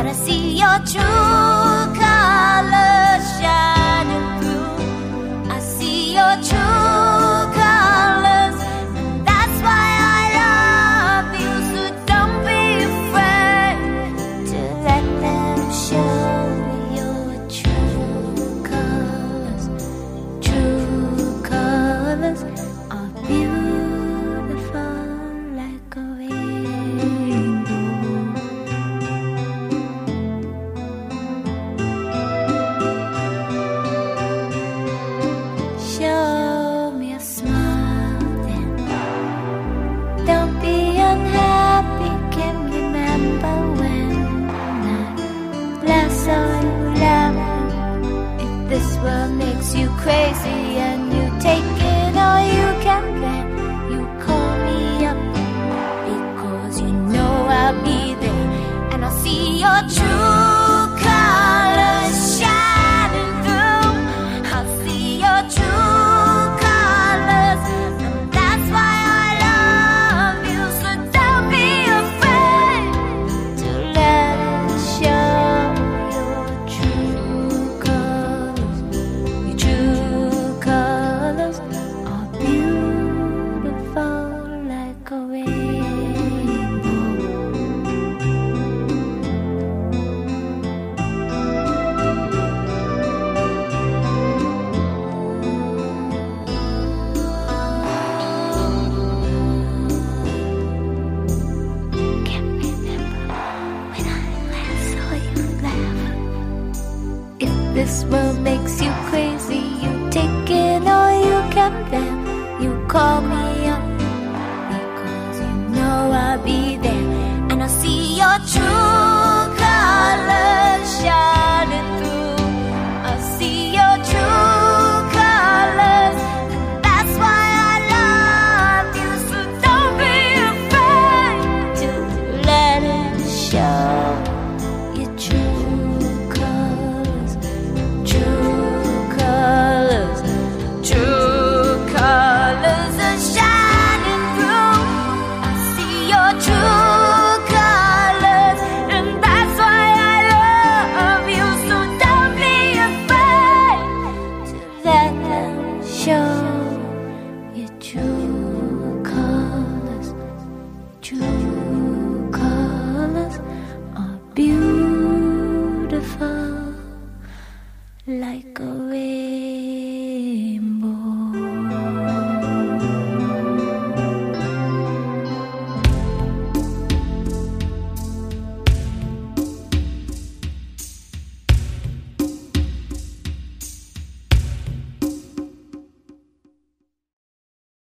but I see your true colors shining through. I see your true colors, and that's why I love you. So don't be afraid to let them show your true colors. True colors are beautiful like a rainbow. Show me a smile then. Don't be unhappy. Can remember when I last saw you laughing. If this world makes you crazy and you take it all you can bear, you call me up because you know I'll be there, and I'll see your true colors shining through. I'll see your true colors, and that's why I love you. So don't be afraid to let it show your true colors. Your true colors are beautiful like a rainbow. Can't remember when I last saw you laugh. If this world makes you crazy, you take it all you can bear. You call me up because you know I'll be there, and I'll see your true colors shining through. I'll see your true colors, and that's why I love you. So don't be afraid to let it show your true colors. True colors, true colors are shining through. I see your true colors, and that's why I love you. So don't be afraid to let them show your true colors. True colors are beautiful like a